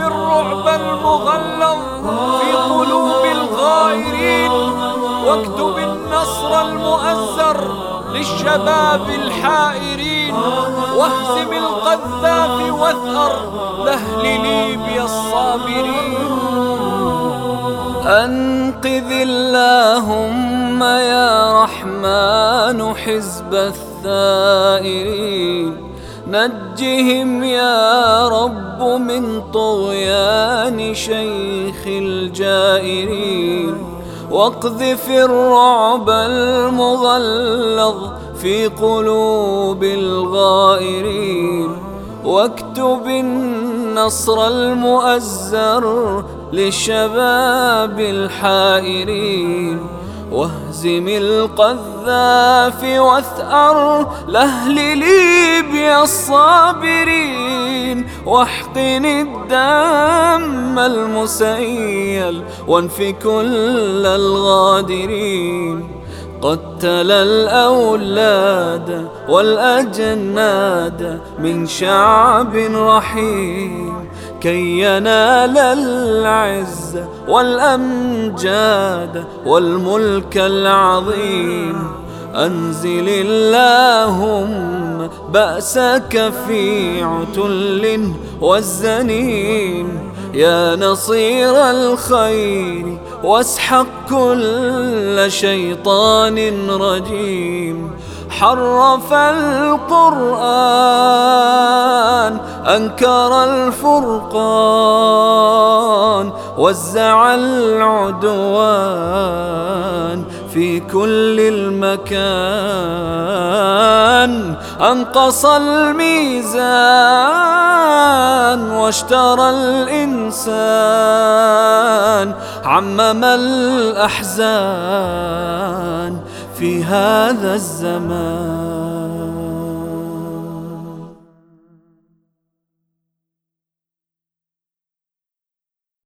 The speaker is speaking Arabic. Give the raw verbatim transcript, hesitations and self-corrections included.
الرعب المغلظ في قلوب الغائرين، واكتب النصر المؤزر للشباب الحائرين، واهزم القذافي واثأر لأهل ليبيا الصابرين. أنقذ اللهم يا رحمن حزب الثائرين، نجهم يا رب من طغيان شيخ الجائرين، واقذف الرعب المغلظ في قلوب الغائرين، واكتب النصر المؤزر للشباب الحائرين، واهزم القذافي واثأر لأهل ليبيا الصابرين، واحقن الدم المسيل وانف كل الغادرين. قتل الأولاد والأجناد من شعب رحيم، كي ينال العز والأمجاد والملك العظيم. أنزل اللهم بأسك في عتل والزنين، يا نصير الخير واسحق كل شيطان رجيم. حرف القرآن أنكر الفرقان، وزع العدوان في كل المكان، أنقص الميزان واشترى الإنسان، عمم الأحزان في هذا الزمان.